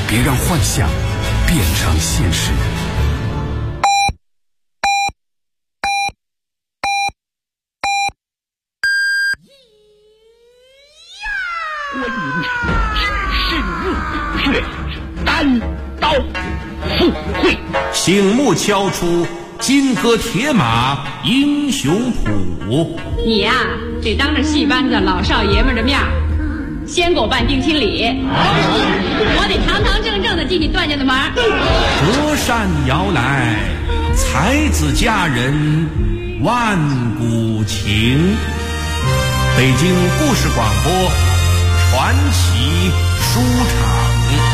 别让幻想变成现实。 观音只是热血，单刀赴会， 醒目敲出金戈铁马英雄谱。 你呀，得当着戏班子老少爷们的面先给我办定亲礼，我得堂堂正正的进你段家的门。 折扇摇来，才子佳人万古情。北京故事广播传奇书场。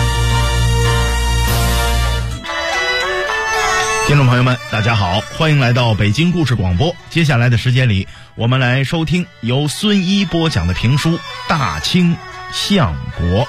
听众朋友们大家好，欢迎来到北京故事广播。接下来的时间里，我们来收听由孙一播讲的评书《大清相国》。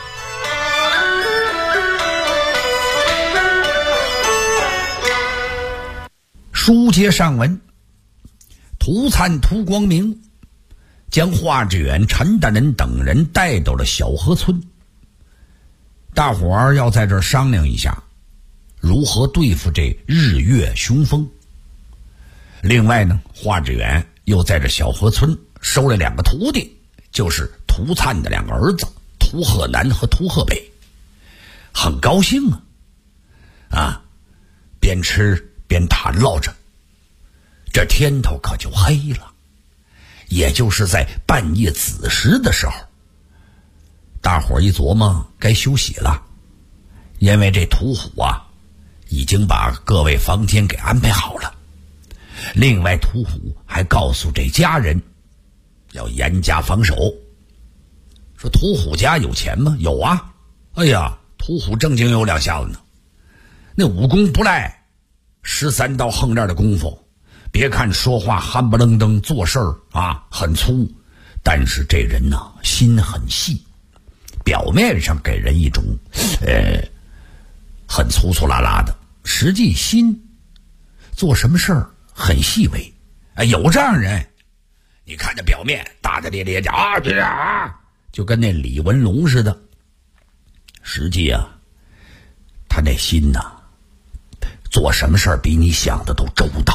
书接上文，涂灿、涂光明将华志远、陈大人等人带到了小河村，大伙儿要在这儿商量一下如何对付这日月雄风。另外呢，华志远又在这小河村收了2个徒弟，就是涂灿的2个儿子涂鹤南和涂鹤北，很高兴啊，边吃边谈唠着。这天头可就黑了，也就是在半夜子时的时候，大伙儿一琢磨该休息了，因为这屠虎已经把各位房间给安排好了。另外屠虎还告诉这家人要严加防守。说屠虎家有钱吗？有啊。哎呀，屠虎正经有2下子呢，那武功不赖，13道横链的功夫。别看说话憨不愣登，做事很粗，但是这人心很细，表面上给人一种很粗粗拉拉的，实际心做什么事儿很细微。有这样人，你看这表面大大咧咧的就跟那李文龙似的，实际他那心做什么事儿比你想的都周到。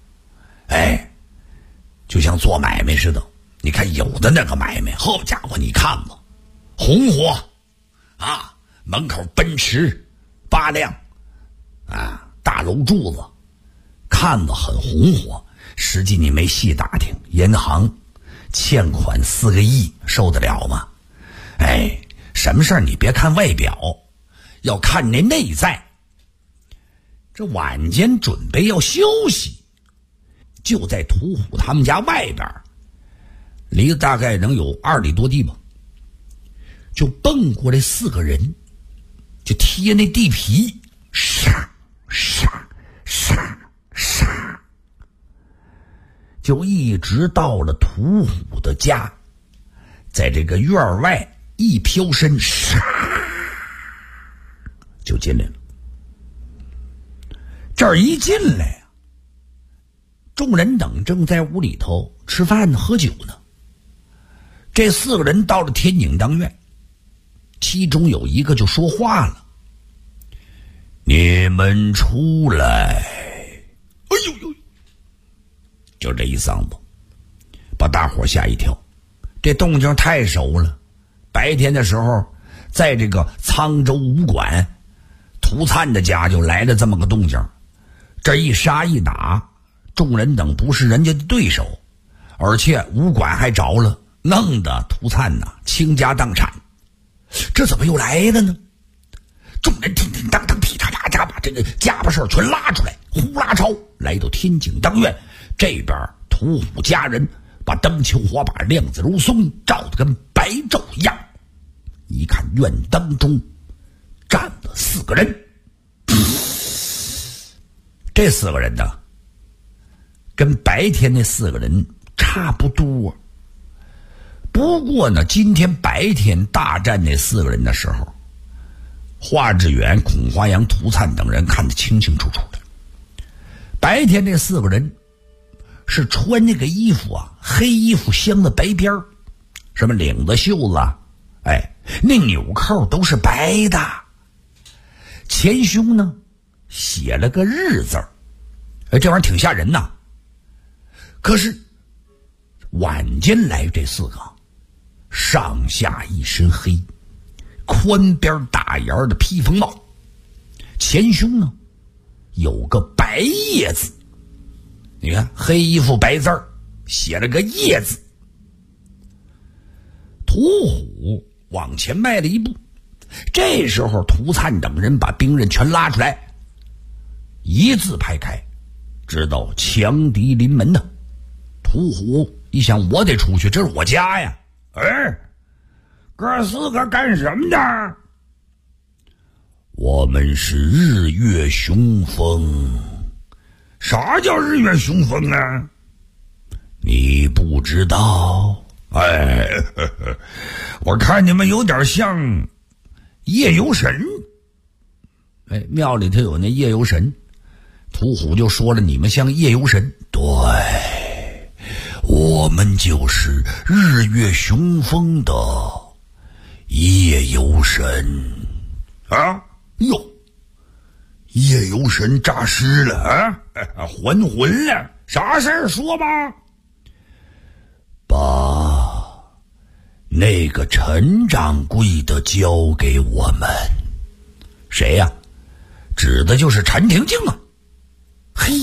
就像做买卖似的，你看有的那个买卖，好家伙，你看吧，红火门口奔驰8辆大楼柱子，看着很红火，实际你没细打听，银行欠款4个亿，受得了吗？什么事儿你别看外表，要看那内在。这晚间准备要休息，就在屠虎他们家外边，离得大概能有2里多地吧，就蹦过来4个人，就贴那地皮，杀杀杀杀，就一直到了屠虎的家，在这个院外一飘身，杀就进来了。这儿一进来众人等正在屋里头吃饭喝酒呢。这4个人到了天井当院，其中有一个就说话了：“你们出来！”哎呦呦，就这一嗓子，把大伙吓一跳。这动静太熟了，白天的时候，在这个沧州武馆，涂灿的家就来了这么个动静。这一杀一打，众人等不是人家的对手，而且武馆还着了，弄得涂灿倾家荡产。这怎么又来了呢？众人叮叮当当噼嚓啪嚓把这个家伙事全拉出来，呼啦超来到天井当院。这边屠虎家人把灯球火把亮子如松，照得跟白昼一样。一看院当中站了4个人，这4个人跟白天那4个人差不多。不过呢，今天白天大战那4个人的时候，华志远、孔华阳、涂灿等人看得清清楚楚的。白天那4个人是穿那个衣服黑衣服镶的白边儿，什么领子袖子那纽扣都是白的， 前胸呢写了个日字儿，这玩意儿挺吓人呐。可是晚间来这4个，上下一身黑，宽边大檐的披风帽，前胸呢有个白叶字，你看黑衣服白字儿，写了个叶字。屠虎往前迈了一步，这时候涂灿等人把兵刃全拉出来，一字排开，知道强敌临门呢。屠虎一想，我得出去，这是我家呀。哥4个干什么的？我们是日月雄风。啥叫日月雄风啊？你不知道？我看你们有点像夜游神。庙里头有那夜游神，屠虎就说了，你们像夜游神。对，我们就是日月雄风的夜游神啊！哟，夜游神诈尸了啊！还魂了，啥事儿说吧？把那个陈掌柜的交给我们。谁呀？指的就是陈廷敬啊！嘿，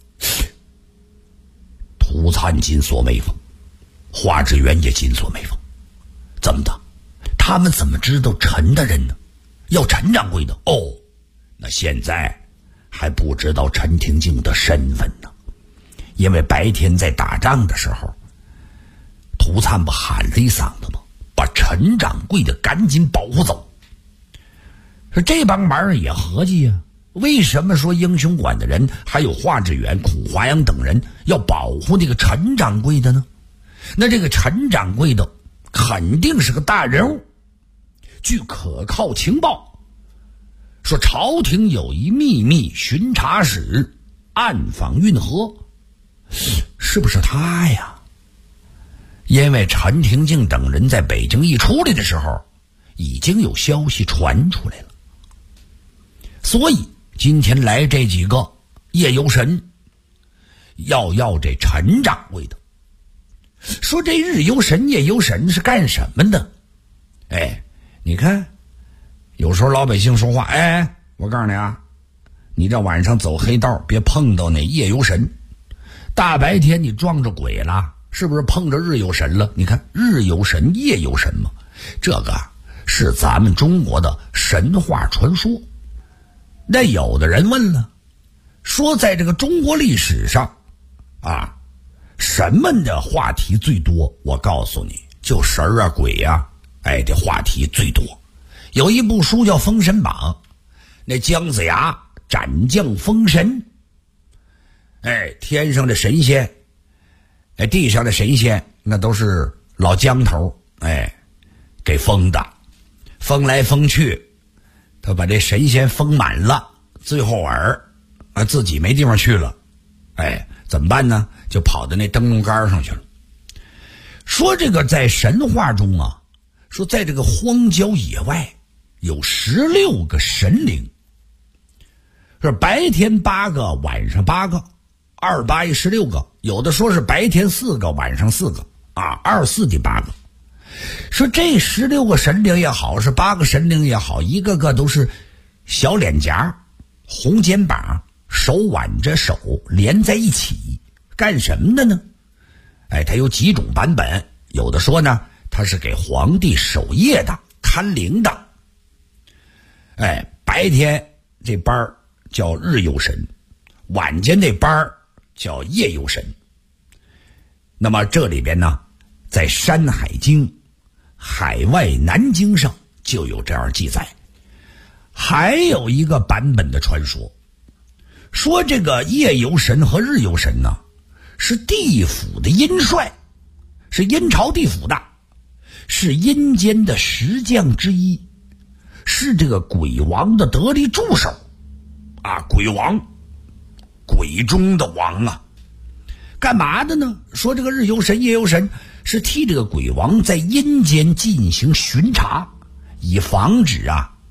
涂灿紧锁眉峰，华志远也紧锁眉峰。怎么的？他们怎么知道陈的人呢？要陈掌柜的哦，那现在还不知道陈廷敬的身份呢。因为白天在打仗的时候，涂灿不喊了一嗓子吗？把陈掌柜的赶紧保护走。说这帮玩意儿也合计呀，为什么说英雄馆的人还有华志远、孔华阳等人要保护这个陈掌柜的呢？那这个陈掌柜的肯定是个大人物。据可靠情报说，朝廷有一秘密巡查使暗访运河，是不是他呀？因为陈廷敬等人在北京一出来的时候，已经有消息传出来了，所以今天来这几个夜游神要这陈掌柜的。说这日游神夜游神是干什么的？你看有时候老百姓说话，我告诉你啊，你这晚上走黑道别碰到那夜游神，大白天你撞着鬼了，是不是碰着日游神了？你看日游神夜游神嘛，这个是咱们中国的神话传说。那有的人问了，说在这个中国历史上啊，什么的话题最多？我告诉你，就神啊鬼啊，这话题最多。有一部书叫《封神榜》，那姜子牙斩将封神，天上的神仙，地上的神仙，那都是老姜头给封的，封来封去，他把这神仙封满了，最后自己没地方去了，怎么办呢？就跑到那灯笼杆上去了。说这个在神话中啊，说在这个荒郊野外有16个神灵，是白天8个，晚上8个，2、8、16个，有的说是白天4个，晚上4个，24的8个。说这16个神灵也好，是8个神灵也好，一个个都是小脸颊、红肩膀，手挽着手连在一起，干什么的呢？它有几种版本，有的说呢，它是给皇帝守夜的，看灵的。白天这班叫日游神，晚间这班叫夜游神。那么这里边呢，在《山海经·海外南经》上就有这样记载。还有一个版本的传说，说这个夜游神和日游神呢，是地府的阴帅，是阴朝地府的，是阴间的石将之一，是这个鬼王的得力助手鬼王，鬼中的王啊。干嘛的呢？说这个日游神夜游神是替这个鬼王在阴间进行巡查，以防止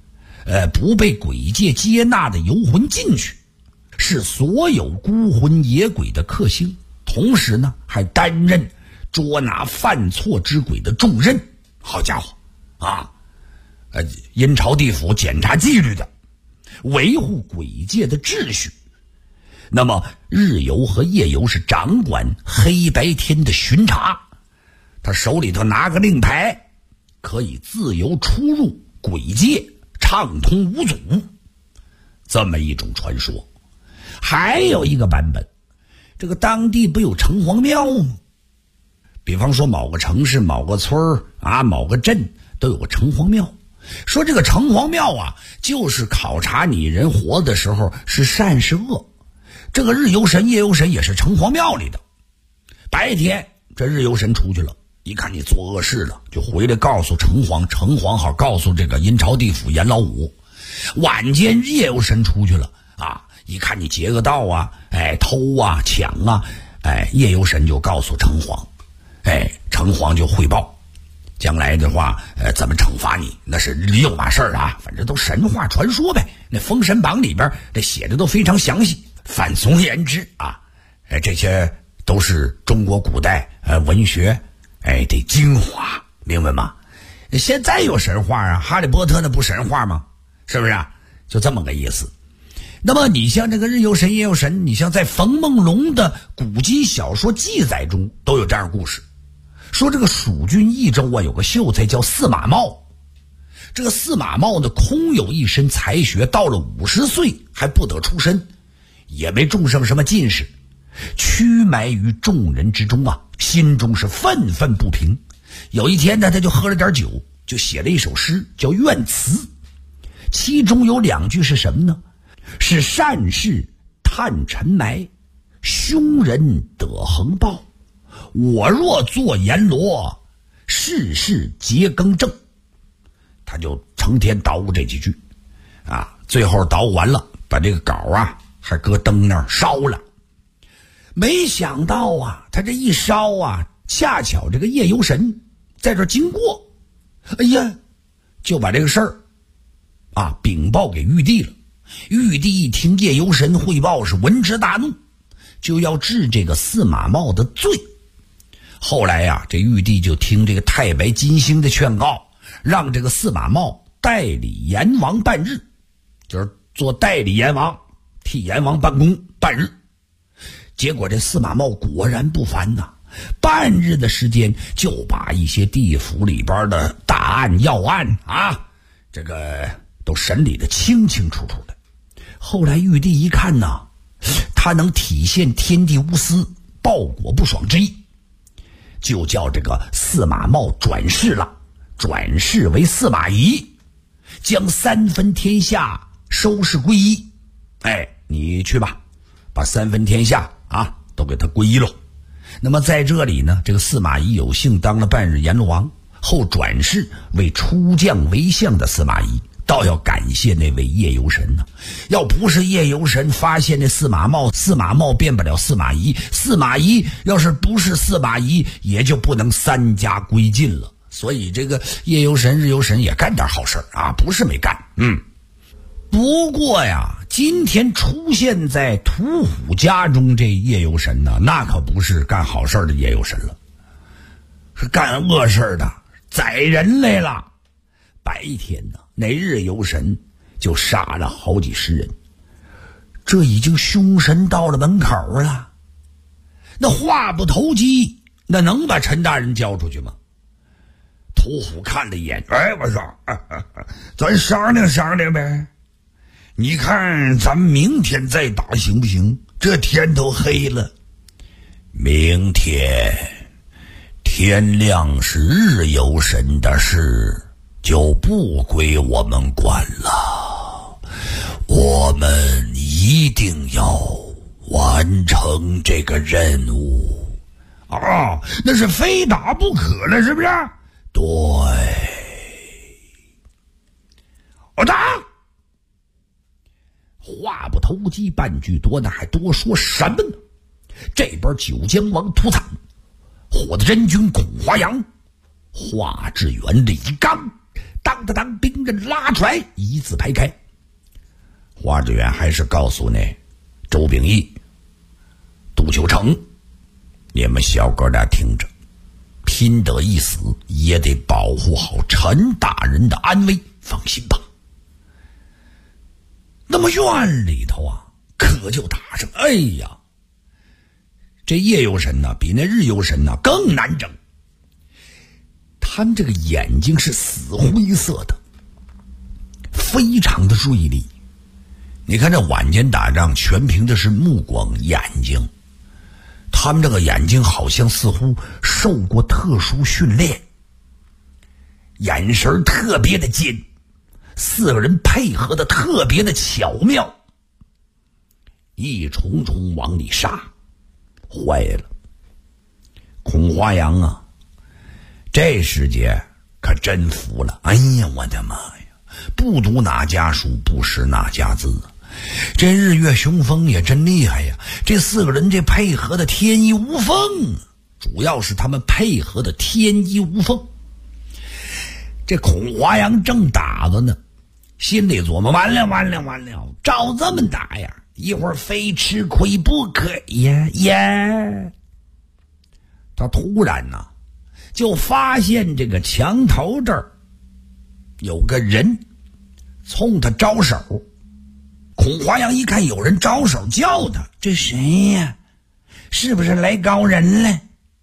不被鬼界接纳的游魂进去，是所有孤魂野鬼的克星，同时呢还担任捉拿犯错之鬼的重任。好家伙啊！阴曹地府检查纪律的，维护鬼界的秩序。那么日游和夜游是掌管黑白天的巡查，他手里头拿个令牌，可以自由出入鬼界，畅通无阻。这么一种传说。还有一个版本，这个当地不有城隍庙吗？比方说某个城市、某个村某个镇都有个城隍庙，说这个城隍庙就是考察你人活的时候是善是恶。这个日游神夜游神也是城隍庙里的，白天这日游神出去了，一看你做恶事了，就回来告诉城隍，城隍好告诉这个阴曹地府阎老五。晚间夜游神出去了一看你劫恶盗偷抢夜游神就告诉城隍，城隍就汇报将来的话怎么惩罚你，那是6码事儿反正都神话传说呗。那封神榜里边这写的都非常详细。反总而言之这些都是中国古代文学的精华，明白吗？现在有神话哈利波特那不神话吗？是不是就这么个意思。那么你像这个日游神夜游神，你像在冯梦龙的古籍小说记载中都有这样故事，说这个蜀郡益州有个秀才叫司马茂。这个司马茂呢空有一身才学，到了50岁还不得出身，也没中上什么进士，屈埋于众人之中心中是愤愤不平。有一天呢，他就喝了点酒，就写了一首诗叫《怨词》，其中有2句是什么呢？是善事探尘埋，凶人得横报。我若做阎罗，世事皆更正。他就成天捣鼓这几句最后捣鼓完了，把这个稿还搁灯那儿烧了。没想到他这一烧恰巧这个夜游神在这经过，就把这个事儿禀报给玉帝了。玉帝一听夜游神汇报，是闻之大怒，就要治这个司马茂的罪。后来这玉帝就听这个太白金星的劝告，让这个司马茂代理阎王半日，就是做代理阎王，替阎王办公半日。结果这司马茂果然不凡半日的时间就把一些地府里边的大案要案这个都审理的清清楚楚的。后来玉帝一看他能体现天地无私、报国不爽之意，就叫这个司马茂转世了，转世为司马懿，将3分天下收拾归一。你去吧，把3分天下都给他归一了。那么在这里呢，这个司马懿有幸当了半日阎罗王，后转世为出将为相的司马懿，倒要感谢那位夜游神呢。要不是夜游神发现那司马茂，司马茂变不了司马懿，司马懿要是不是司马懿，也就不能3家归晋了。所以这个夜游神日游神也干点好事不是没干。不过今天出现在屠虎家中这夜游神呢，那可不是干好事的夜游神了，是干恶事的，宰人来了。白天呢，那日游神就杀了好几十人，这已经凶神到了门口了。那话不投机，那能把陈大人交出去吗？屠虎看了一眼，我说咱商量商量呗，你看咱们明天再打行不行？这天都黑了。明天天亮是日游神的事，就不归我们管了，我们一定要完成这个任务那是非打不可了，是不是？对，我打。话不投机半句多，那还多说什么呢？这边九江王屠惨，火的真君孔华阳，华志远李刚当当当，兵刃拉出来，一字排开。华志远还是告诉那周秉义、杜秋成，你们小哥俩听着，拼得一死也得保护好陈大人的安危，放心吧。那么院里头啊，可就打上，哎呀，这夜游神呢，比那日游神呢更难整。他们这个眼睛是死灰色的，非常的锐利。你看这晚间打仗全凭的是目光眼睛，他们这个眼睛好像似乎受过特殊训练，眼神特别的尖，四个人配合的特别的巧妙，一重重往里杀。坏了，孔华阳啊，这时节可真服了。哎呀，我的妈呀，不读哪家书，不识哪家字啊，这日月雄风也真厉害呀！这四个人这配合的天衣无缝，主要是他们配合的天衣无缝。这孔华阳正打着呢，心里琢磨：完了，照这么打呀，一会儿非吃亏不可呀！他突然呢，就发现这个墙头这儿有个人冲他招手。孔华阳一看有人招手叫他，这谁呀？是不是来高人了？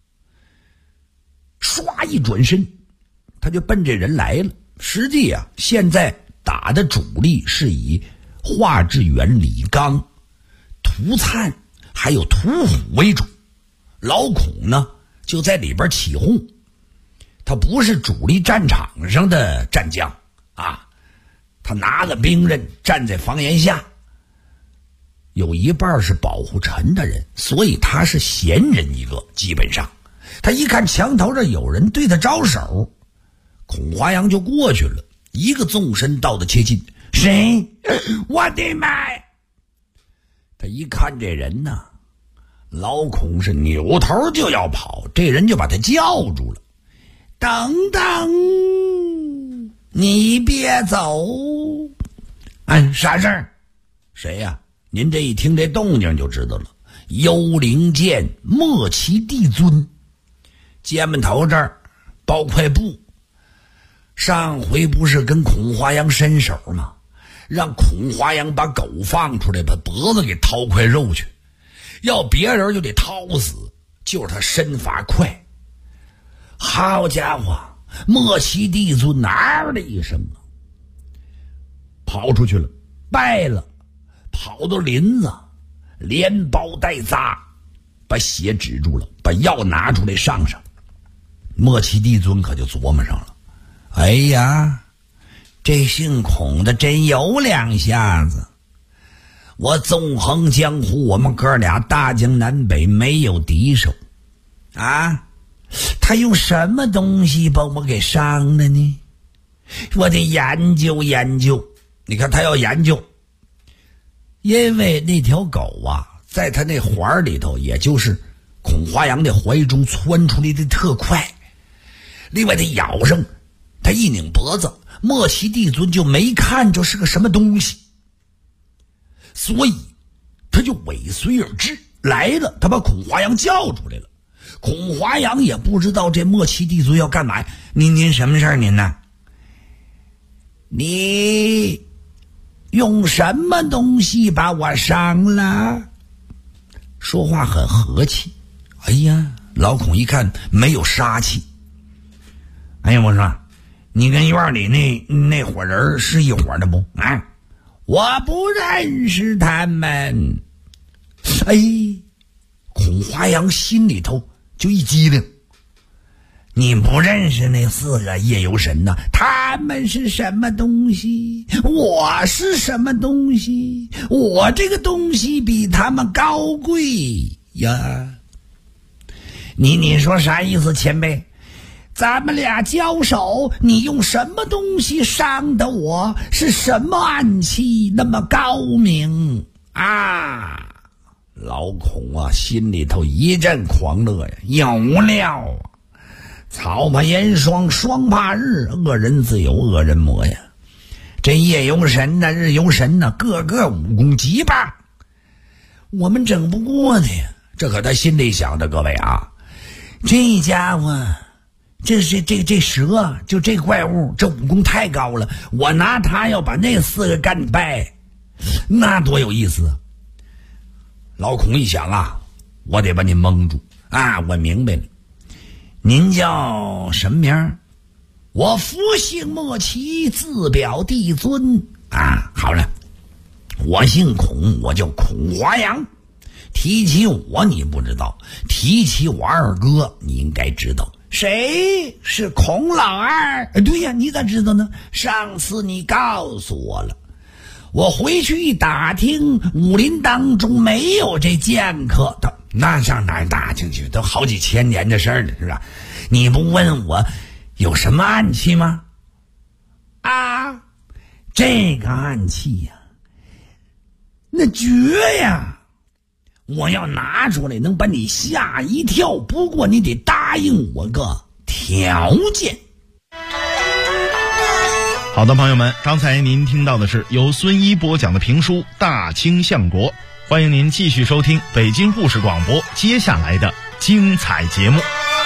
唰一转身，他就奔这人来了。实际啊，现在打的主力是以华志远、李刚、涂灿还有屠虎为主，老孔呢就在里边起哄。他不是主力战场上的战将啊，他拿着兵刃站在房檐下，有一半是保护陈的人，所以他是闲人一个。基本上他一看墙头这有人对他招手，孔华阳就过去了，一个纵身到的切近。谁？我的妈呀！他一看这人呢，老孔是扭头就要跑，这人就把他叫住了。等等，你别走。啥事儿？谁呀？您这一听这动静就知道了，幽灵剑莫奇帝尊，肩门头这儿包块布。上回不是跟孔华阳伸手吗？让孔华阳把狗放出来，把脖子给掏块肉去。要别人就得掏死，就是他身法快。好家伙，莫奇帝尊嗷的一声啊，跑出去了，败了，跑到林子，连包带扎，把血止住了，把药拿出来上。莫奇帝尊可就琢磨上了，哎呀，这姓孔的真有两下子。我纵横江湖，我们哥俩大江南北没有敌手啊，他用什么东西把我给伤了呢？我得研究研究。你看他要研究，因为那条狗啊，在他那环里头，也就是孔华阳的怀中窜出来的特快。另外他咬上，他一拧脖子，莫奇帝尊就没看着是个什么东西，所以他就尾随而至来了。他把孔华阳叫出来了。孔华阳也不知道这莫奇帝尊要干嘛。您什么事儿？您呢？你用什么东西把我伤了？说话很和气。哎呀，老孔一看没有杀气。哎呀，我说你跟院里那伙人是一伙的不啊？我不认识他们。哎，孔华阳心里头就一激灵。你不认识那四个夜游神呢？他们是什么东西？我是什么东西？我这个东西比他们高贵呀！你说啥意思，前辈？咱们俩交手，你用什么东西伤的我？是什么暗器那么高明啊？老孔啊，心里头一阵狂乐呀，有料啊！ 草怕严霜，霜怕日，恶人自有恶人磨呀。这夜有神呐，日有神呐，个个武功极棒，我们整不过的呀。这可他心里想的，各位啊，这家伙，这蛇，就这怪物，这武功太高了，我拿他要把那4个干败，那多有意思。老孔一想啊，我得把你蒙住啊，我明白了，您叫什么名？我福姓莫奇，自表弟尊啊。好了，我姓孔，我叫孔华阳。提起我你不知道，提起我二哥你应该知道。谁是孔老二？对呀，你咋知道呢？上次你告诉我了。我回去一打听，武林当中没有这剑客的，那上哪儿打听去？都好几千年的事儿了，是吧？你不问我有什么暗器吗？啊，这个暗器呀，那绝呀！我要拿出来能把你吓一跳，不过你得答应我个条件。 好的，朋友们，刚才您听到的是由孙一播讲的评书《大清相国》，欢迎您继续收听北京故事广播接下来的精彩节目。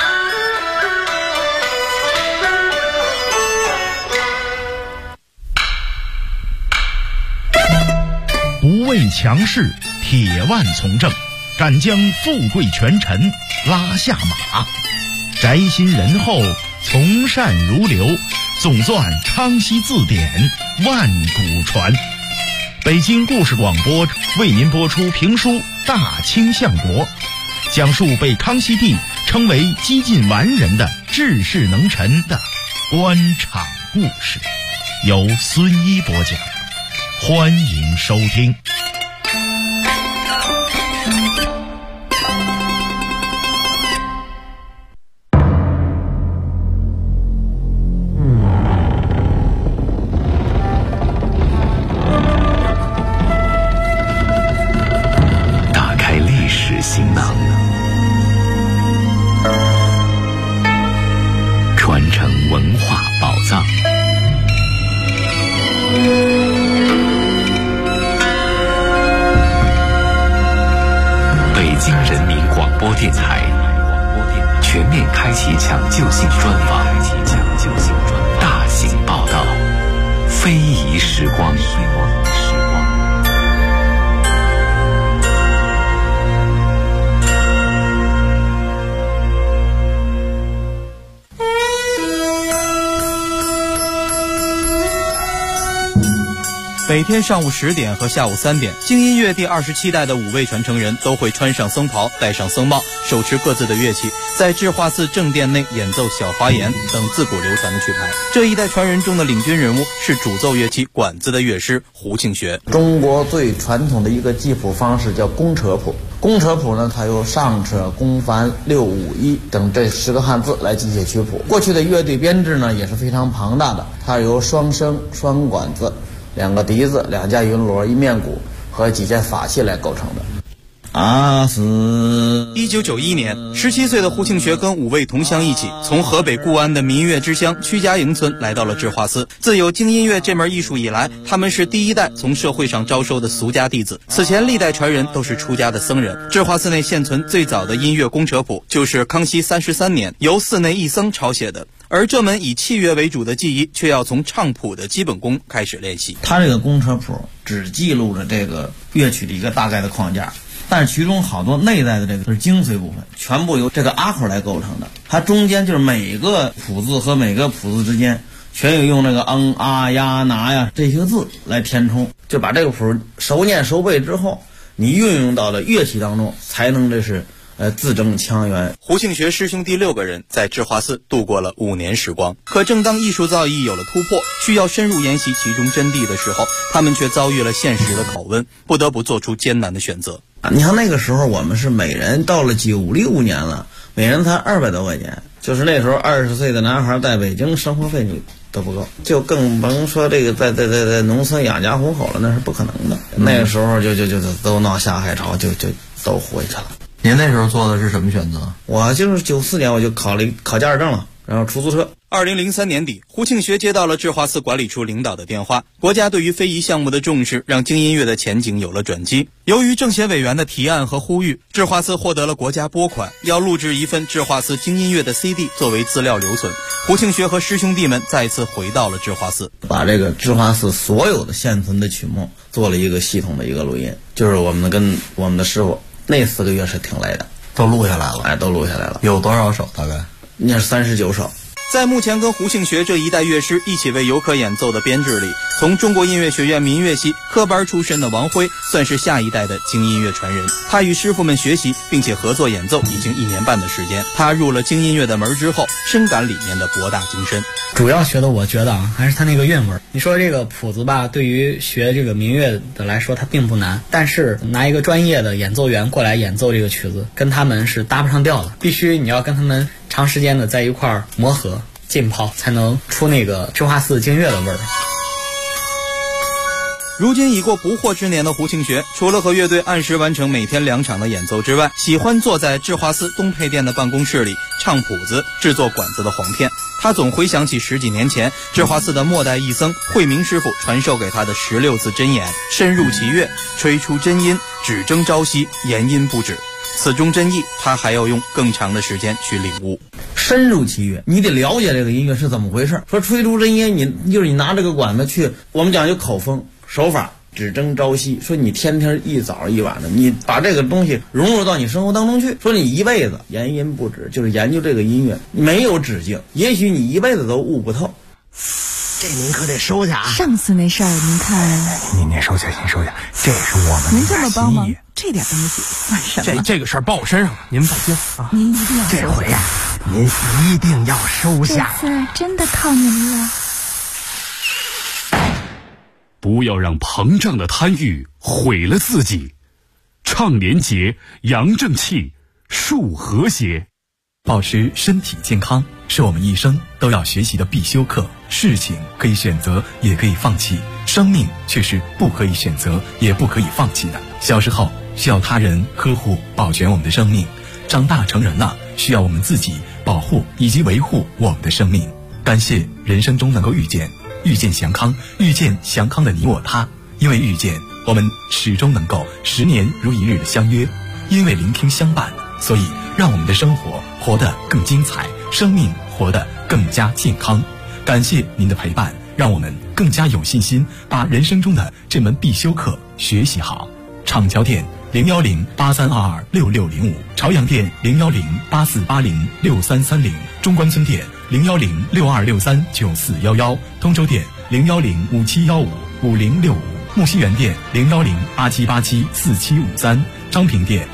不畏强势，铁腕从政，敢将富贵权臣拉下马，宅心仁厚，从善如流，总算康熙字典，万古传。北京故事广播为您播出评书《大清相国》，讲述被康熙帝称为几近完人的治世能臣的官场故事，由孙一播讲，欢迎收听。 全面开启抢救性专访，大型报道，非遗时光。 每天上午10点和下午3点，京音乐第27代的5位传承人都会穿上僧袍，戴上僧帽，手持各自的乐器，在智化寺正殿内演奏小花言等自古流传的曲牌。这一代传人中的领军人物是主奏乐器管子的乐师胡庆学。 中国最传统的一个记谱方式叫公车谱。公车谱呢，它由上车、公繁、六五一等这10个汉字来记写曲谱。过去的乐队编制呢也是非常庞大的，它由双笙、双管子、2个笛子、2架云锣、1面鼓和几件法器来构成的。 1991年，17岁的胡庆学跟5位同乡一起，从河北固安的民乐之乡曲家营村来到了智化寺。自有京音乐这门艺术以来，他们是第一代从社会上招收的俗家弟子。此前历代传人都是出家的僧人。智化寺内现存最早的音乐公车谱，就是康熙33年由寺内一僧抄写的。而这门以器乐为主的技艺，却要从唱谱的基本功开始练习。 他这个公车谱只记录了这个乐曲的一个大概的框架，但是其中好多内在的这个是精髓部分，全部由这个阿口来构成的。它中间就是每个谱字和每个谱字之间全有用那个啊呀拿呀这些字来填充，就把这个谱熟念熟背之后，你运用到了乐器当中，才能这是字正腔圆。 胡庆学师兄弟6个人在智化寺度过了5年时光。可正当艺术造诣有了突破，需要深入研习其中真谛的时候，他们却遭遇了现实的拷问，不得不做出艰难的选择。 你看那个时候我们是每人到了96年了，每人才200多块钱，就是那时候20岁的男孩在北京生活费你都不够，就更甭说这个在农村养家糊口了，那是不可能的。那个时候就都闹下海潮，就都回去了。 您那时候做的是什么选择？ 我就是94年我就考驾驶证了， 然后出租车。 2003年底，胡庆学接到了智化寺管理处领导的电话，国家对于非遗项目的重视让京音乐的前景有了转机。由于政协委员的提案和呼吁，智化寺获得了国家拨款，要录制一份智化寺京音乐的 CD 作为资料留存。胡庆学和师兄弟们再次回到了智化寺， 把这个智化寺所有的现存的曲目做了一个系统的一个录音，就是我们跟我们的师傅那4个月是挺累的， 都录下来了。 哎，都录下来了。 有多少首？大概那是39首。 在目前跟胡庆学这一代乐师一起为游客演奏的编制里，从中国音乐学院民乐系科班出身的王辉算是下一代的京音乐传人。他与师傅们学习并且合作演奏已经1年半的时间。他入了京音乐的门之后，深感里面的博大精深。 主要学的我觉得还是他那个韵味。你说这个谱子吧，对于学这个民乐的来说它并不难，但是拿一个专业的演奏员过来演奏这个曲子，跟他们是搭不上调的。必须你要跟他们长时间的在一块儿磨合浸泡，才能出那个智化寺京乐的味儿。 如今已过不惑之年的胡庆学，除了和乐队按时完成每天2场的演奏之外，喜欢坐在智化寺东配殿的办公室里唱谱子、制作管子的簧片。他总回想起10几年前智化寺的末代义僧慧明师傅传授给他的16字真言：深入其乐，吹出真音，只争朝夕，言音不止。此中真意，他还要用更长的时间去领悟。 深入其乐，你得了解这个音乐是怎么回事。说吹出真音，你拿这个管子去，我们讲究口风手法，只争朝夕。说你天天一早一晚的，你把这个东西融入到你生活当中去。说你一辈子言音不止，就是研究这个音乐没有止境，也许你一辈子都悟不透。 这您可得收下啊！ 上次那事儿您看， 您收下，您收下，这也是我们您这么帮忙，这点东西算什么？ 这个事儿报我身上了，您放心啊！ 您一定要收下， 这回呀，您一定要收下。 这次真的靠您了。 不要让膨胀的贪欲毁了自己。倡廉洁，扬正气，树和谐。 保持身体健康是我们一生都要学习的必修课。事情可以选择，也可以放弃，生命却是不可以选择，也不可以放弃的。小时候需要他人呵护保全我们的生命，长大成人了需要我们自己保护以及维护我们的生命。感谢人生中能够遇见祥康，遇见祥康的你我他。因为遇见，我们始终能够10年如一日的相约；因为聆听相伴，所以让我们的生活活得更精彩，生命活得更加健康。感谢您的陪伴，让我们更加有信心把人生中的这门必修课学习好。厂桥店01083226605，朝阳店01084806330，中关村店01062639411，通州店01057155065，木樨园店01087874753，张平店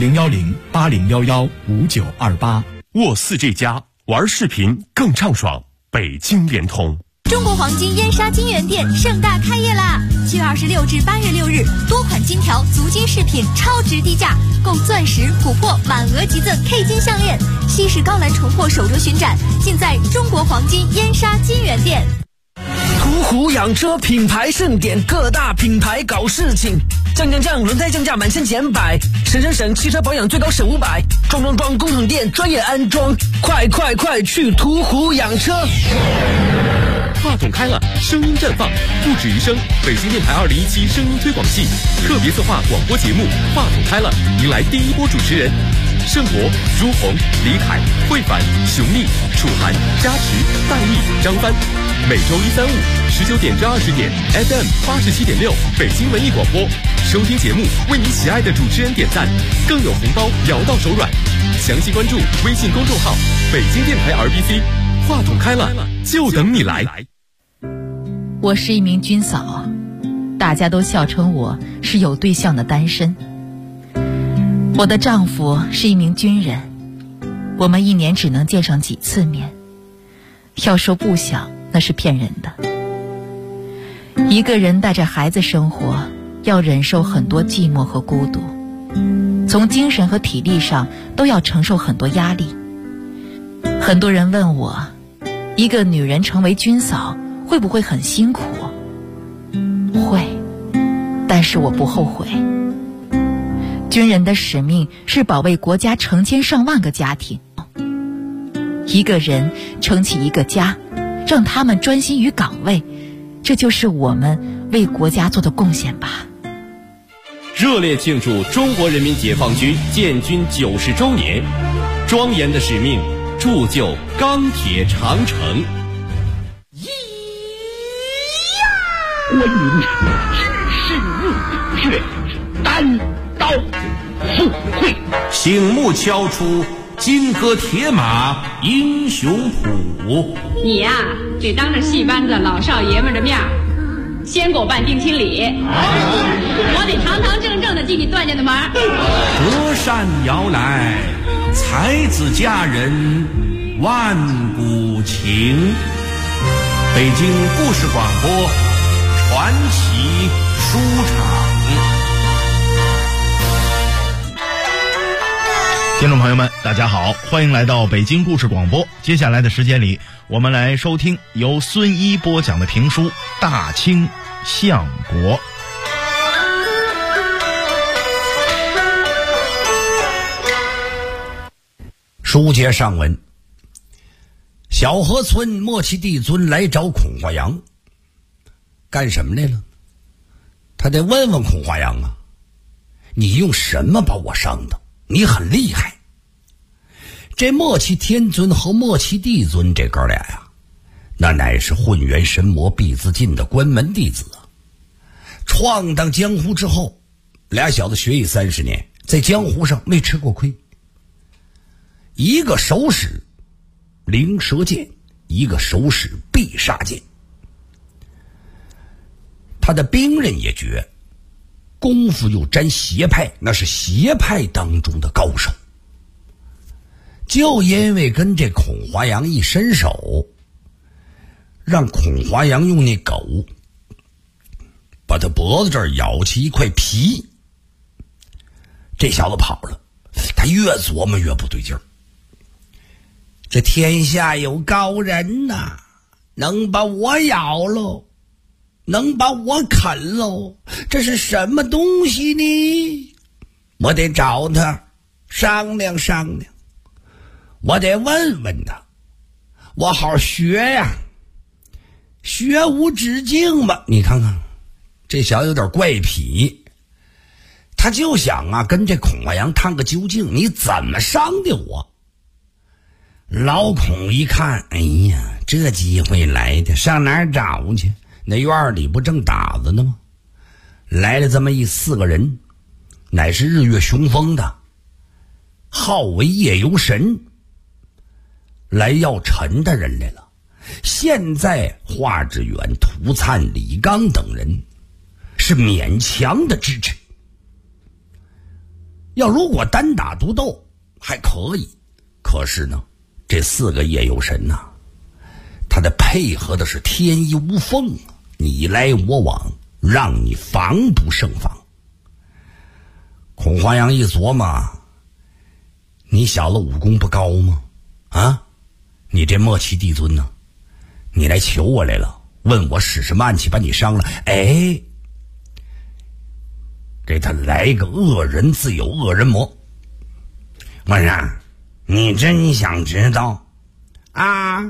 01080115928。 沃4这家玩视频更畅爽，北京联通。 中国黄金燕莎金源店盛大开业啦！7月26至8月6日，多款金条、足金饰品超值低价，购钻石、琥珀满额即赠 K 金项链，西式高兰重获首周巡展，尽在中国黄金燕莎金源店。 途虎养车品牌盛典，各大品牌搞事情，降！轮胎降价满1000减100，省！汽车保养最高省500，装工厂店专业安装，快去途虎养车！ 话筒开了，声音绽放，不止一声。北京电台2017声音推广季特别策划广播节目《话筒开了》，迎来第一波主持人盛博、朱红、李凯、慧凡、熊丽、楚涵、加持、戴毅、张帆。每周1、3、5 19点至20点 FM 87.6北京文艺广播。收听节目，为你喜爱的主持人点赞，更有红包摇到手软。详细关注微信公众号北京电台 RBC。话筒开了，就等你来。 我是一名军嫂，大家都笑称我是有对象的单身。我的丈夫是一名军人，我们1年只能见上几次面。要说不想，那是骗人的。一个人带着孩子生活，要忍受很多寂寞和孤独，从精神和体力上都要承受很多压力。很多人问我，一个女人成为军嫂会不会很辛苦？会，但是我不后悔。军人的使命是保卫国家成千上万个家庭， 一个人撑起一个家，让他们专心于岗位，这就是我们为国家做的贡献吧。 热烈庆祝中国人民解放军建军90周年，庄严的使命铸就钢铁长城。 关云知深入，却单刀赴会， 醒目敲出金戈铁马英雄谱。 你呀，得当着戏班子老少爷们的面先给我办定亲礼，我得堂堂正正的进你段家的门。 隔山遥来，才子佳人万古情。北京故事广播传奇书场。 听众朋友们，大家好，欢迎来到北京故事广播。接下来的时间里，我们来收听由孙一播讲的评书《大清相国》。 书接上文，小河村莫其帝尊来找孔华阳，干什么来了？他得问问孔华阳啊，你用什么把我伤的？你很厉害。这莫其天尊和莫其帝尊这哥俩呀，那乃是混元神魔毕自尽的关门弟子啊。闯荡江湖之后，俩小子学艺30年，在江湖上没吃过亏。一个手使灵蛇剑，一个手使必杀剑。他的兵刃也绝，功夫又沾邪派，那是邪派当中的高手。就因为跟这孔华阳一伸手，让孔华阳用那狗把他脖子这儿咬起一块皮，这小子跑了。他越琢磨越不对劲儿，这天下有高人呐，能把我咬喽，能把我啃喽，这是什么东西呢？我得找他商量商量，我得问问他，我好学呀，学无止境吧。你看看这小子有点怪癖，他就想啊跟这孔华阳探个究竟，你怎么伤的我？老孔一看，哎呀，这机会来的，上哪儿找去？那院里不正打着呢吗？来了这么4个人，乃是日月雄风的，号为夜游神，来要陈的人来了。现在华志远、涂灿、李刚等人是勉强的支持，要如果单打独斗还可以，可是呢这4个夜游神呐，他的配合的是天衣无缝，你来我往，让你防不胜防。孔华阳一琢磨，你小子武功不高吗？啊，你这莫其帝尊呢，你来求我来了，问我使什么暗器把你伤了，哎，给他来个恶人自有恶人磨。我说你真想知道啊？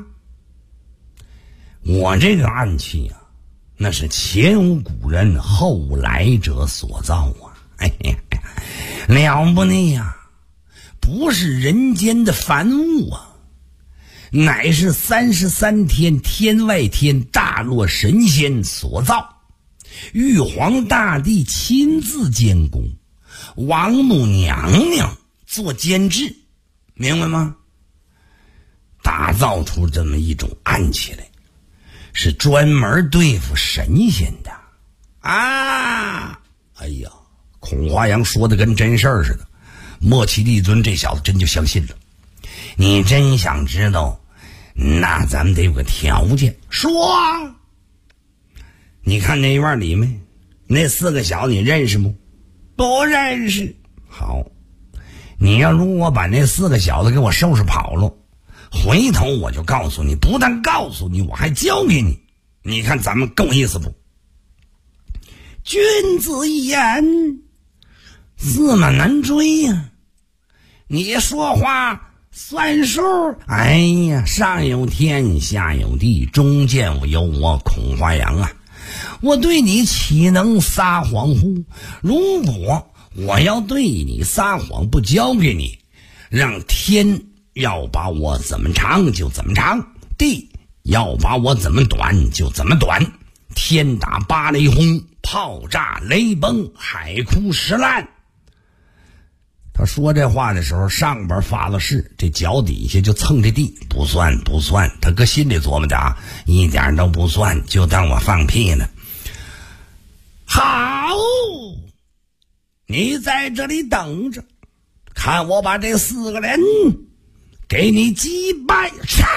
我这个暗器啊，那是前无古人后来者所造啊，哎呀，了不得呀，不是人间的凡物啊，乃是33天天外天大洛神仙所造，玉皇大帝亲自监工，王母娘娘做监制，明白吗？打造出这么一种暗器来，是专门对付神仙的啊！哎呀，孔华阳说的跟真事儿似的，莫其帝尊这小子真就相信了。你真想知道，那咱们得有个条件，说啊！你看那院里面那4个小子你认识不？不认识。好，你要如果把那4个小子给我收拾跑了，回头我就告诉你，不但告诉你，我还教给你。你看咱们够意思不？君子一言，驷马难追呀。你说话算数。哎呀，上有天下有地，中间有我孔华阳啊，我对你岂能撒谎乎？如果我要对你撒谎，不交给你，让天要把我怎么长就怎么长，地要把我怎么短就怎么短，天打芭蕾轰，炮炸雷崩，海枯石烂。他说这话的时候，上边发了誓，这脚底下就蹭着地，不算。他搁心里琢磨的啊，一点都不算，就当我放屁呢。好，你在这里等着，看我把这4个人给你击败。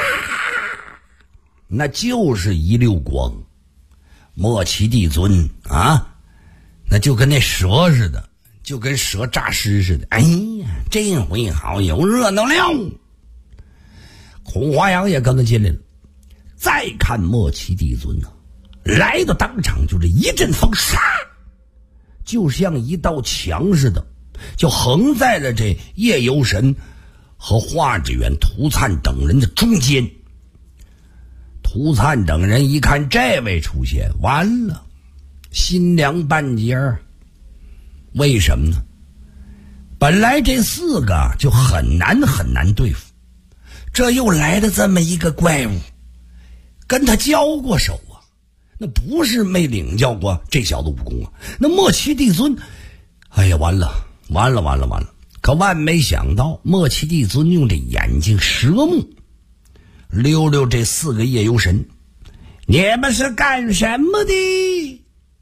那就是一溜光，莫奇帝尊啊，那就跟那蛇似的，就跟蛇诈尸似的。哎呀，这回好有热闹了。孔华阳也跟他进来了。再看莫奇帝尊啊，来到当场就这一阵风，唰，就像一道墙似的，就横在了这夜游神和华志远、涂灿等人的中间。涂灿等人一看这位出现，完了，心凉半截儿。为什么呢？本来这4个就很难对付，这又来了这么一个怪物，跟他交过手啊，那不是没领教过这小子武功啊。那莫奇帝尊，哎呀，完了！可万没想到，莫奇帝尊用这眼睛蛇目溜溜这4个夜游神，你们是干什么的？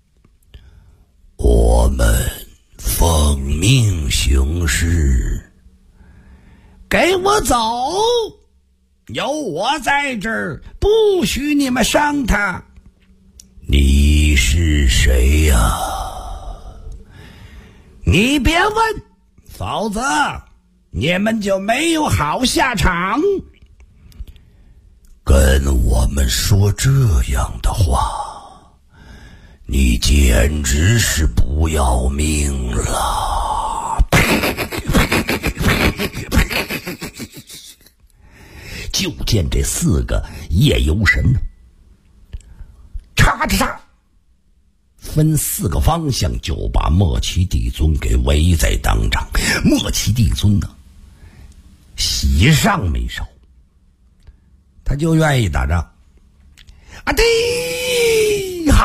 我们奉命行事。给我走！有我在这儿，不许你们伤他。你是谁呀？你别问，否则你们就没有好下场。跟我们说这样的话，你简直是不要命了。就见这4个夜游神嚓分4个方向就把莫奇帝尊给围在当场。莫奇帝尊呢，喜上眉梢，他就愿意打仗啊！对，好，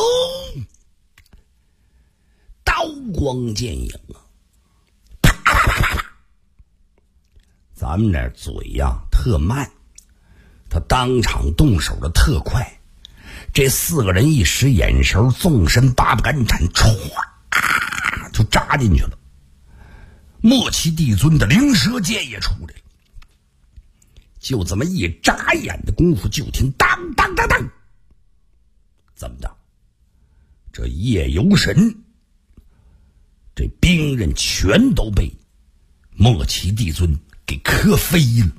刀光剑影啊，啪啪啪啪，咱们这嘴呀特慢，他当场动手的特快。这4个人一使眼神，纵身八步干铲，唰就扎进去了。莫奇帝尊的灵蛇剑也出来了，就这么一眨眼的功夫，就听当当当当，怎么的？这夜游神这兵刃全都被莫奇帝尊给磕飞了。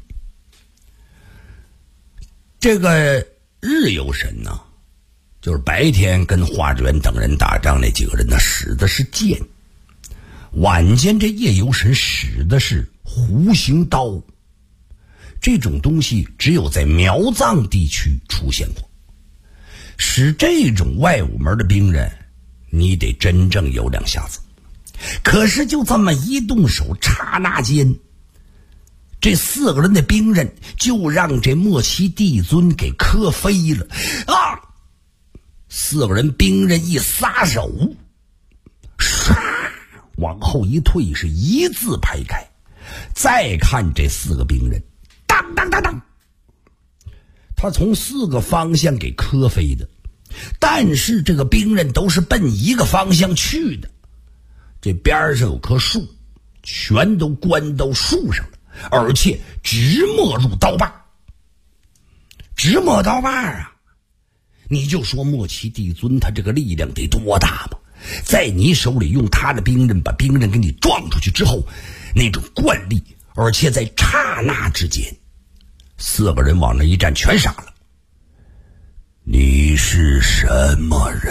这个日游神呢，就是白天跟华志远等人打仗那几个人呢，使的是剑；晚间这夜游神使的是弧形刀。这种东西只有在苗藏地区出现过。使这种外武门的兵刃，你得真正有两下子。可是就这么一动手，刹那间，这4个人的兵刃就让这莫奇帝尊给磕飞了啊！4个人兵刃一撒手，唰往后一退，是一字排开。再看这4个兵刃，当当当当，他从4个方向给磕飞的，但是这个兵刃都是奔一个方向去的。这边上有棵树，全都关到树上了，而且直没入刀把。直没刀把啊！你就说莫奇帝尊他这个力量得多大吧？在你手里用他的兵刃把兵刃给你撞出去之后，那种惯力，而且在刹那之间，4个人往那一站全傻了。你是什么人？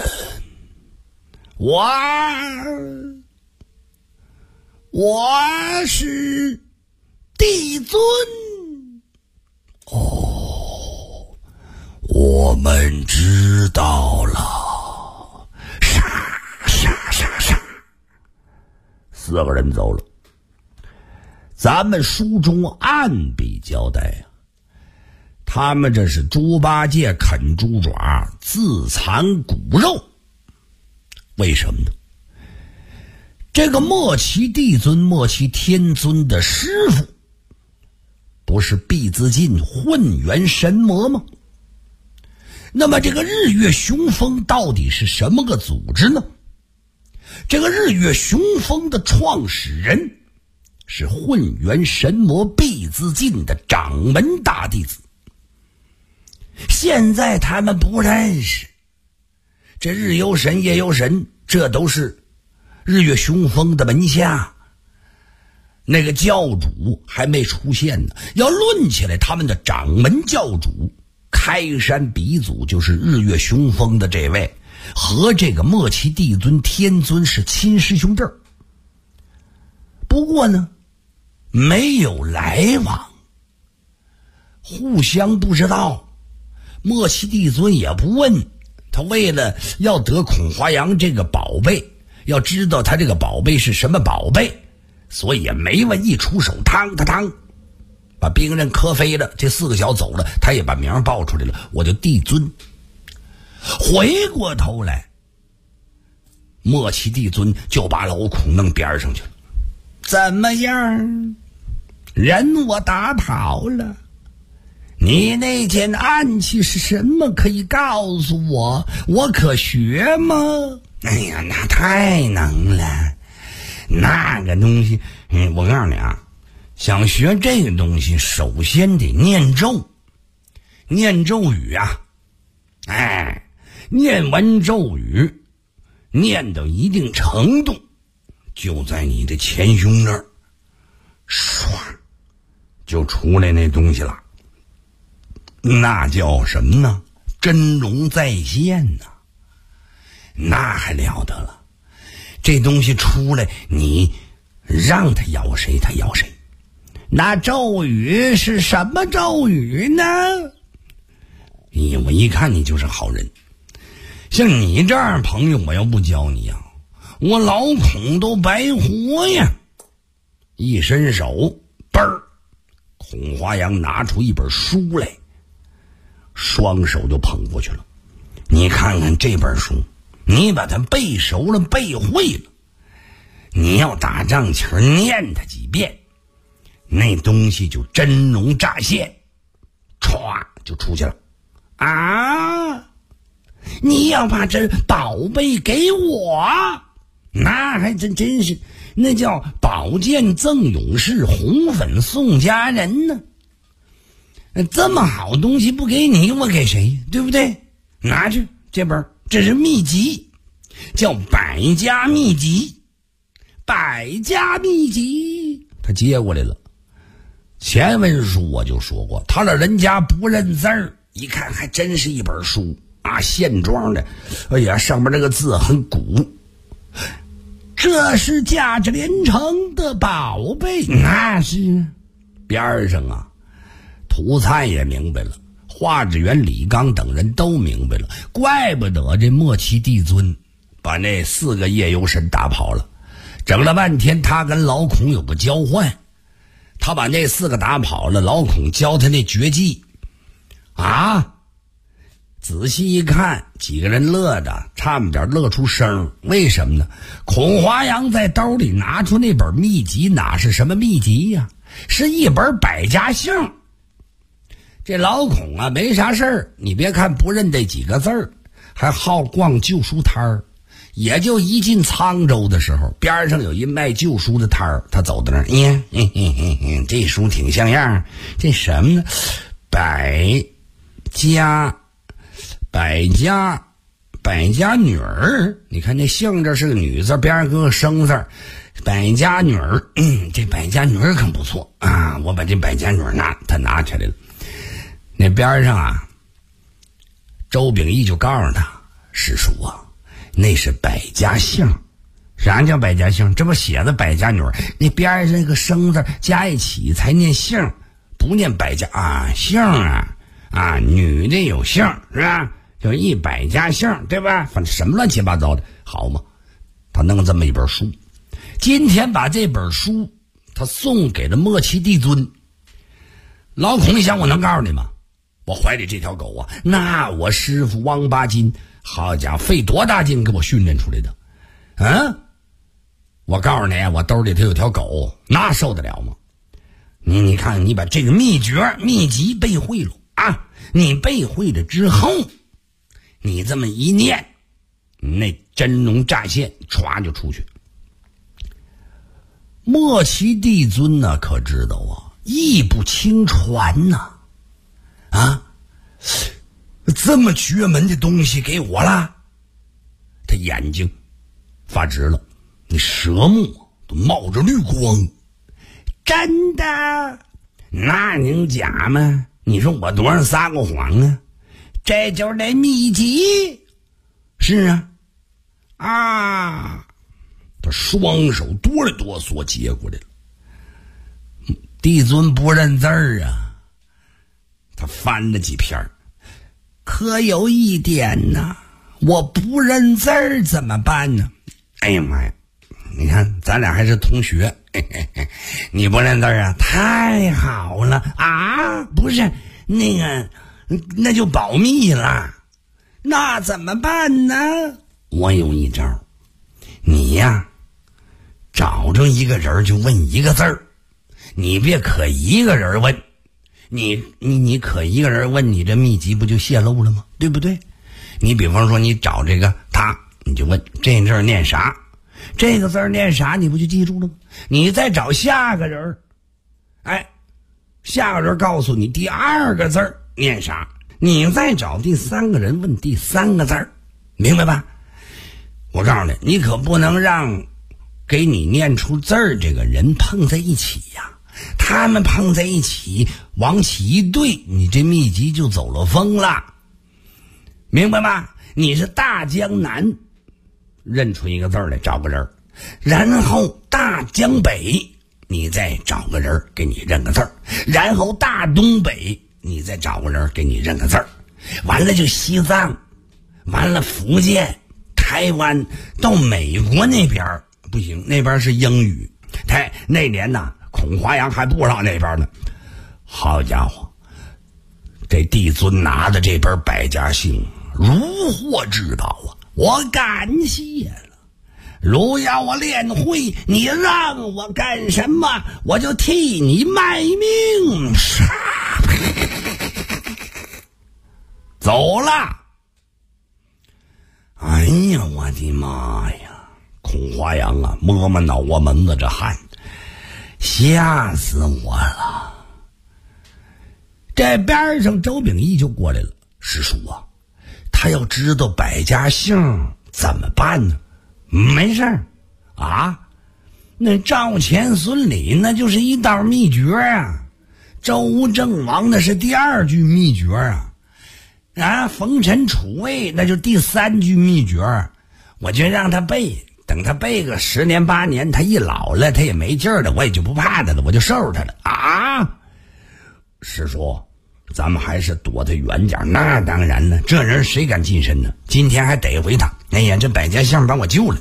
我是帝尊。哦，我们知道了。杀，4个人走了。咱们书中暗笔交代呀，他们这是猪八戒啃猪爪，自残骨肉。为什么呢？这个莫奇帝尊、莫奇天尊的师傅不是毕自尽混元神魔吗？那么这个日月雄风到底是什么个组织呢？这个日月雄风的创始人是混元神魔毕自尽的掌门大弟子。现在他们不认识，这日游神夜游神这都是日月雄风的门下，那个教主还没出现呢。要论起来，他们的掌门教主开山鼻祖就是日月雄风的这位，和这个莫奇帝尊天尊是亲师兄弟儿，不过呢没有来往，互相不知道。莫奇帝尊也不问，他为了要得孔华阳这个宝贝，要知道他这个宝贝是什么宝贝，所以也没问，一出手当把兵刃磕飞了。这4个小走了，他也把名报出来了，我就帝尊。回过头来，莫奇帝尊就把老孔弄边上去了。怎么样？人我打跑了，你那件暗器是什么？可以告诉我，我可学吗？哎呀，那太能了，那个东西，我告诉你啊，想学这个东西，首先得念咒，念咒语啊，念完咒语，念到一定程度，就在你的前胸那儿，唰，就出来那东西了。那叫什么呢？真容再现呐，那还了得了。这东西出来，你让他咬谁他咬谁。那咒语是什么咒语呢？我一看你就是好人，像你这样朋友，我要不教你啊，我老孔都白活呀。一伸手，嘣儿，孔华阳拿出一本书来，双手就捧过去了。你看看这本书，你把它背熟了背会了，你要打仗前念它几遍，那东西就真容乍现，歘就出去了啊！你要把这宝贝给我，那还真是，那叫宝剑赠勇士，红粉送家人呢。这么好东西不给你，我给谁？对不对？拿去这本，这是秘籍，叫百家秘籍。百家秘籍，他接过来了。前文书我就说过，他老人家不认字儿，一看还真是一本书啊，现装的。哎呀，上面那个字很古。这是价值连城的宝贝，那是。边上啊，涂灿也明白了，华志远、李刚等人都明白了，怪不得这莫奇帝尊把那4个夜游神打跑了。整了半天，他跟老孔有个交换，他把那4个打跑了，老孔教他那绝技啊。仔细一看，几个人乐的差不点乐出声。为什么呢？孔华阳在兜里拿出那本秘籍，哪是什么秘籍呀，是一本百家姓。这老孔啊没啥事儿，你别看不认这几个字儿，还好逛旧书摊儿。也就一进沧州的时候，边上有一卖旧书的摊儿，他走到那儿，这书挺像样，这什么呢？百家女儿，你看那姓这是个女字，边上搁个生字，百家女儿，这百家女儿可不错啊！我把这百家女儿拿起来了。那边上啊，周秉义就告诉他，师叔啊，那是百家姓， 啥叫百家姓？这不写的百家女儿，那边上那个生字加一起才念姓，不念百家啊姓啊女的有姓是吧？就一百家姓对吧？反正什么乱七八糟的，好嘛？他弄这么一本书，今天把这本书他送给了莫奇帝尊。老孔，你想我能告诉你吗？我怀里这条狗啊，那我师傅汪八斤，好家伙，费多大劲给我训练出来的，我告诉你，我兜里头有条狗，那受得了吗？你看，你把这个秘籍背会了啊！你背会了之后，你这么一念，那真龙乍现，歘就出去。莫奇帝尊呢，可知道啊？义不轻传呐！这么绝门的东西给我了，他眼睛发直了，你舌目都冒着绿光。真的？那能假吗？你说我多少撒过谎啊？这就是那秘籍。是啊，他双手哆里哆嗦接过来了。帝尊不认字儿啊，他翻了几篇，可有一点呢，我不认字儿怎么办呢？哎呀妈呀，你看咱俩还是同学，你不认字啊？太好了啊！不是那个，那就保密了。那怎么办呢？我有一招，你呀，找着一个人就问一个字儿，你别可一个人问。你可一个人问，你这秘籍不就泄露了吗？对不对？你比方说你找这个他，你就问这字念啥，这个字念啥，你不就记住了吗？你再找下个人，下个人告诉你第二个字念啥，你再找第三个人问第三个字，明白吧？我告诉你，你可不能让给你念出字儿这个人碰在一起呀。他们碰在一起，往起一对，你这秘籍就走了风了，明白吗？你是大江南认出一个字来，找个人，然后大江北你再找个人给你认个字，然后大东北你再找个人给你认个字，完了就西藏，完了福建、台湾，到美国那边不行，那边是英语。那年呢，孔华阳还不知道那边呢。好家伙，这帝尊拿的这本百家姓如获至宝啊！我感谢了。如要我练会，你让我干什么，我就替你卖命。走了。哎呀，我的妈呀！孔华阳啊，摸摸脑窝门子这汗，吓死我了。这边上周秉义就过来了，师叔啊，他要知道百家姓怎么办呢？没事啊，那赵钱孙李那就是一道秘诀啊，周吴郑王那是第二句秘诀啊，冯陈楚卫那就第三句秘诀。我就让他背，等他背个10年8年，他一老了他也没劲儿了，我也就不怕他了，我就收拾他了啊。师叔，咱们还是躲他远点。那当然了，这人谁敢近身呢？今天还逮回他。哎呀，这百家姓把我救了。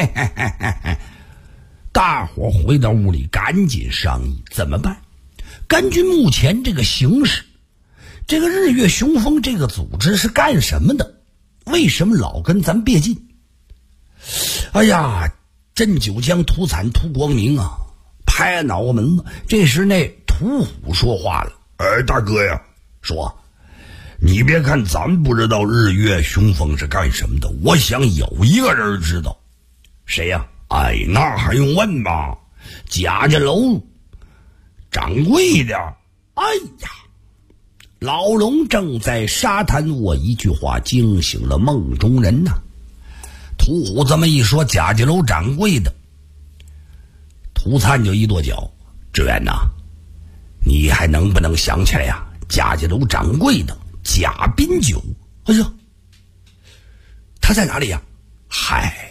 大伙回到屋里赶紧商议怎么办。根据目前这个形势，这个日月雄风这个组织是干什么的？为什么老跟咱别近？哎呀，镇九江涂惨涂光明啊，拍脑袋门子。这时那屠虎说话了：大哥呀，说你别看咱不知道日月雄风是干什么的，我想有一个人知道。谁呀？那还用问吗？贾家楼掌柜的。哎呀，老龙正在沙滩卧，一句话惊醒了梦中人呐。屠虎这么一说，贾家楼掌柜的，涂灿就一跺脚：志远呐，你还能不能想起来呀？贾家楼掌柜的贾宾九，哎呀，他在哪里呀？嗨，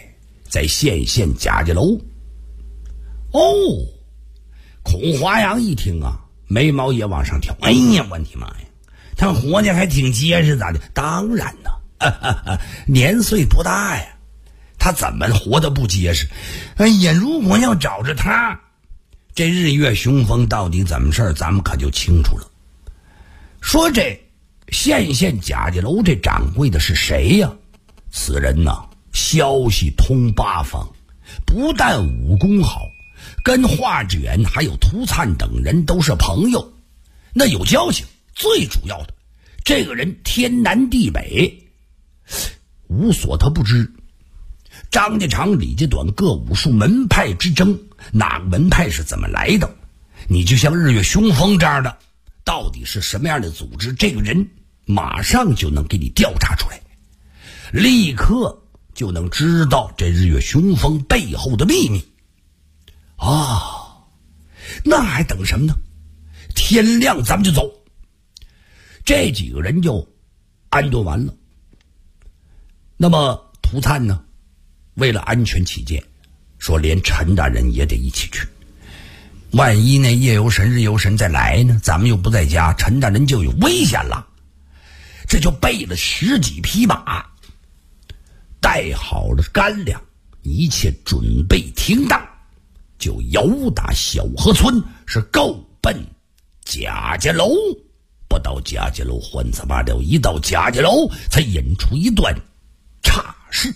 在县贾家楼。哦，孔华阳一听啊，眉毛也往上挑。哎呀，我的妈呀，他活的还挺结实咋的？当然呢，年岁不大呀，他怎么活得不结实？哎呀，如果要找着他，这日月雄风到底怎么事儿，咱们可就清楚了。说这县贾家楼这掌柜的是谁呀？此人呐，消息通八方，不但武功好，跟华卷还有涂灿等人都是朋友，那有交情。最主要的，这个人天南地北无所他不知。张家长李家短各武术门派之争，哪个门派是怎么来的，你就像日月雄风这样的，到底是什么样的组织，这个人马上就能给你调查出来，立刻就能知道这日月雄风背后的秘密啊！那还等什么呢？天亮咱们就走。这几个人就安顿完了。那么涂灿呢，为了安全起见，说连陈大人也得一起去。万一那夜游神日游神再来呢，咱们又不在家，陈大人就有危险了。这就备了10几匹马，带好了干粮，一切准备停当，就由打小河村是够奔贾家楼。不到贾家楼换子罢了，一到贾家楼才引出一段岔事。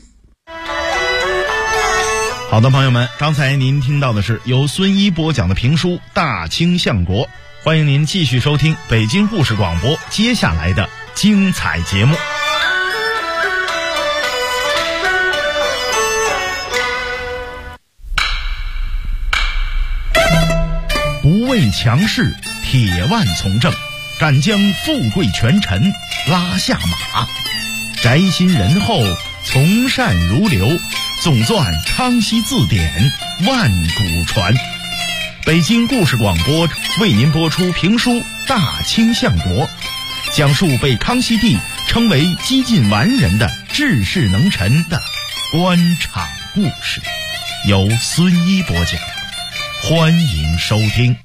好的，朋友们，刚才您听到的是由孙一播讲的评书《大清相国》，欢迎您继续收听北京故事广播接下来的精彩节目。不畏强势，铁腕从政，敢将富贵权臣拉下马，宅心仁厚，从善如流，总纂康熙字典，万古传。北京故事广播为您播出评书《大清相国》，讲述被康熙帝称为几近完人的治世能臣的官场故事，由孙一播讲，欢迎收听。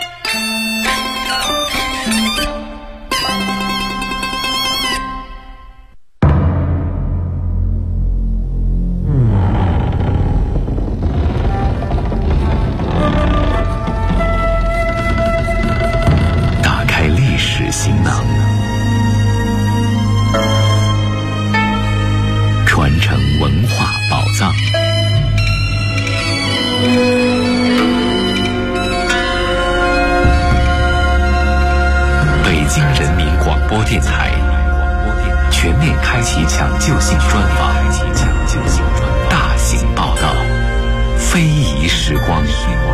全面开启抢救性专访，大型报道，非遗时光。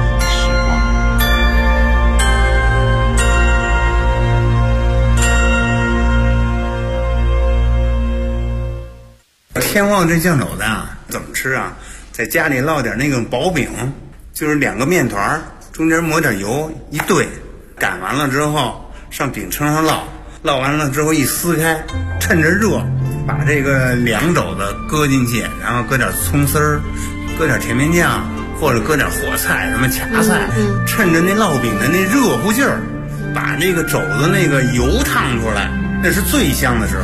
天旺这酱肘子啊，怎么吃啊？在家里烙点那个薄饼，就是2个面团，中间抹点油一兑，擀完了之后上饼铛上烙。烙完了之后一撕开，趁着热把这个凉肘子搁进去，然后搁点葱丝儿，搁点甜面酱，或者搁点火菜什么掐菜，趁着那烙饼的那热乎劲儿，把那个肘子那个油烫出来，那是最香的时候。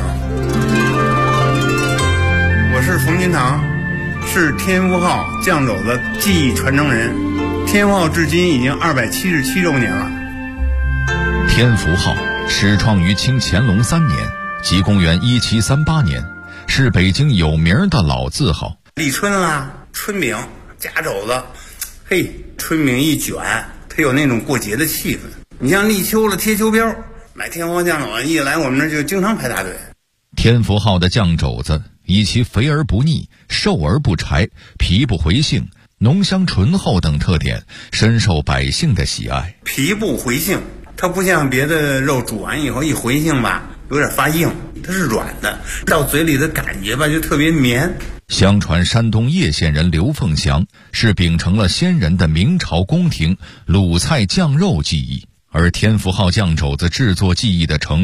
我是冯金堂，是天福号酱肘子技艺传承人，天福号至今已经277周年了。 天福号始创于清乾隆3年，即公元1738年，是北京有名的老字号。 立春啦，春饼夹肘子，嘿，春饼一卷，它有那种过节的气氛。你像立秋了贴秋膘，买天福酱肘子一来，我们那就经常排大队。 天福号的酱肘子以其肥而不腻、瘦而不柴、皮不回性、浓香醇厚等特点，深受百姓的喜爱。 皮不回性，它不像别的肉煮完以后一回性吧，有点发硬，它是软的，到嘴里的感觉吧就特别绵。 相传山东叶县人刘凤祥是秉承了先人的明朝宫廷卤菜酱肉技艺，而天福号酱肘子制作技艺的成功，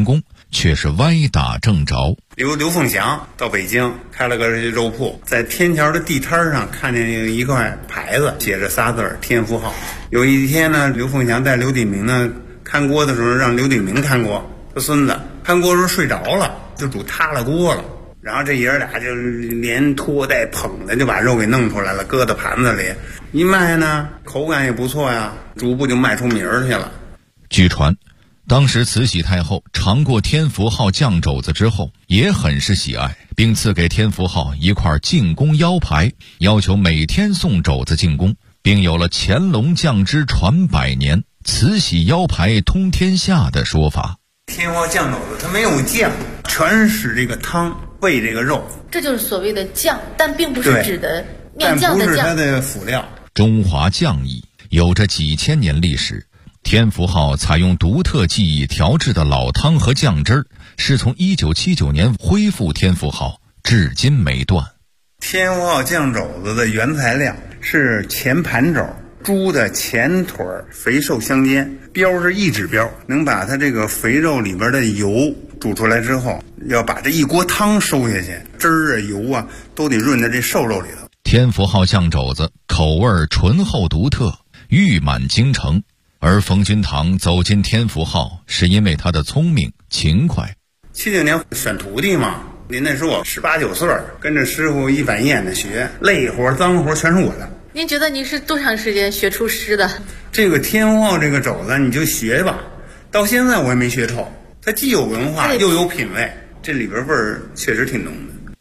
却是歪打正着。 刘凤祥到北京开了个肉铺，在天桥的地摊上看见一块牌子，写着仨字天福号。有一天呢，刘凤祥带刘鼎明呢看锅的时候，让刘鼎明看锅，他孙子看锅时候睡着了，就煮塌了锅了。然后这爷俩就连拖带捧的就把肉给弄出来了，搁到盘子里一卖呢，口感也不错呀，逐步就卖出名儿去了。 据传当时慈禧太后尝过天福号酱肘子之后也很是喜爱，并赐给天福号一块进宫腰牌，要求每天送肘子进宫，并有了乾隆酱汁传百年，慈禧腰牌通天下的说法。 天福号酱肘子它没有酱，全是这个汤喂这个肉， 这就是所谓的酱，但并不是指的面酱的酱， 但不是它的辅料。 中华酱艺有着几千年历史，天福号采用独特技艺调制的老汤和酱汁儿，是从1979年恢复天福号至今没断。 天福号酱肘子的原材料是前盘肘，猪的前腿肥瘦相间，标是1指标，能把它这个肥肉里边的油煮出来之后，要把这一锅汤收下去，汁儿啊油啊都得润在这瘦肉里头。 天福号酱肘子口味醇厚独特，誉满京城，而冯君堂走进天福号是因为他的聪明勤快。 79年选徒弟嘛，您那时候我18、19岁，跟着师傅一板一眼的学，累活脏活全是我的。 您觉得您是多长时间学出师的？ 这个天福号这个肘子你就学吧，到现在我也没学透，它既有文化又有品味，这里边味儿确实挺浓的。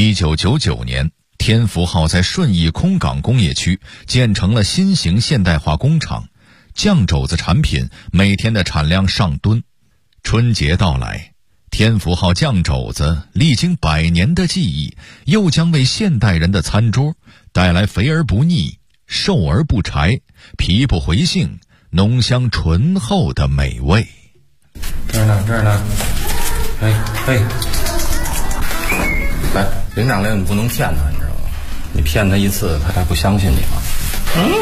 1999年天福号在顺义空港工业区建成了新型现代化工厂，酱肘子产品每天的产量上吨。春节到来，天福号酱肘子历经100年的技艺，又将为现代人的餐桌带来肥而不腻、瘦而不柴、皮不回性、浓香醇厚的美味。 这儿呢，嘿，来，领长令你不能骗他，你知道吗？你骗他一次，他还不相信你吗？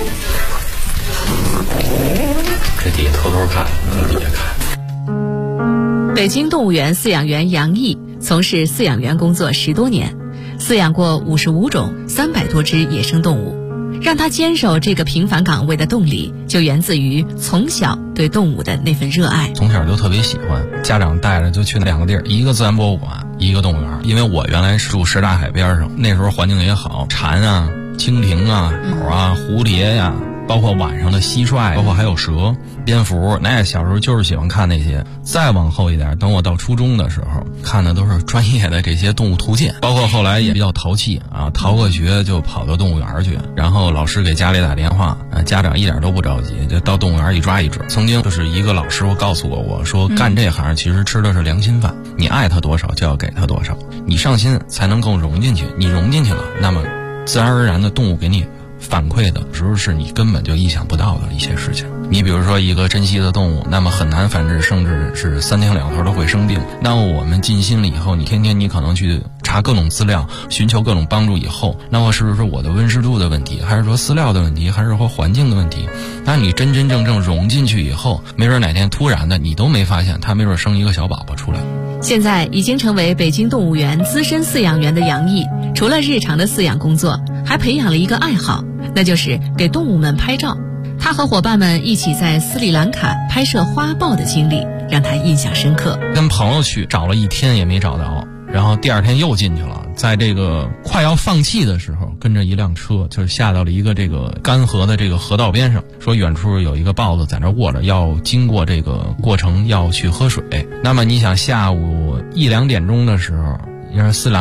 这底下偷偷看，从底下看。 北京动物园饲养员杨毅从事饲养员工作10多年，饲养过55种300多只野生动物。让他坚守这个平凡岗位的动力，就源自于从小对动物的那份热爱。 从小就特别喜欢，家长带着就去2个地儿，一个自然博物馆，一个动物园。因为我原来是住什刹海边上，那时候环境也好，蝉啊、蜻蜓啊、鸟啊、蝴蝶呀，包括晚上的蟋蟀，包括还有蛇、蝙蝠，那小时候就是喜欢看那些。再往后一点，等我到初中的时候，看的都是专业的这些动物图鉴，包括后来也比较淘气啊，逃过学就跑到动物园去，然后老师给家里打电话，家长一点都不着急，就到动物园一抓一准。曾经就是一个老师傅告诉我说干这行其实吃的是良心饭，你爱他多少就要给他多少，你上心才能够融进去，你融进去了，那么自然而然的动物给你反馈的时候是你根本就意想不到的一些事情。你比如说一个珍稀的动物，那么很难繁殖，甚至是3天2头都会生病。那么我们尽心了以后，你天天你可能去查各种资料，寻求各种帮助以后，那么是不是我的温湿度的问题，还是说饲料的问题，还是说环境的问题？那你真真正正融进去以后，没准哪天突然的你都没发现，它没准生一个小宝宝出来。 现在已经成为北京动物园资深饲养员的杨毅，除了日常的饲养工作，还培养了一个爱好，那就是给动物们拍照。他和伙伴们一起在斯里兰卡拍摄花豹的经历让他印象深刻。 跟朋友去找了1天也没找到，然后第2天又进去了，在这个快要放弃的时候，跟着一辆车就是下到了一个这个干河的这个河道边上，说远处有一个豹子在那卧着，要经过这个过程要去喝水。那么你想下午1、2点钟的时候，因为斯里兰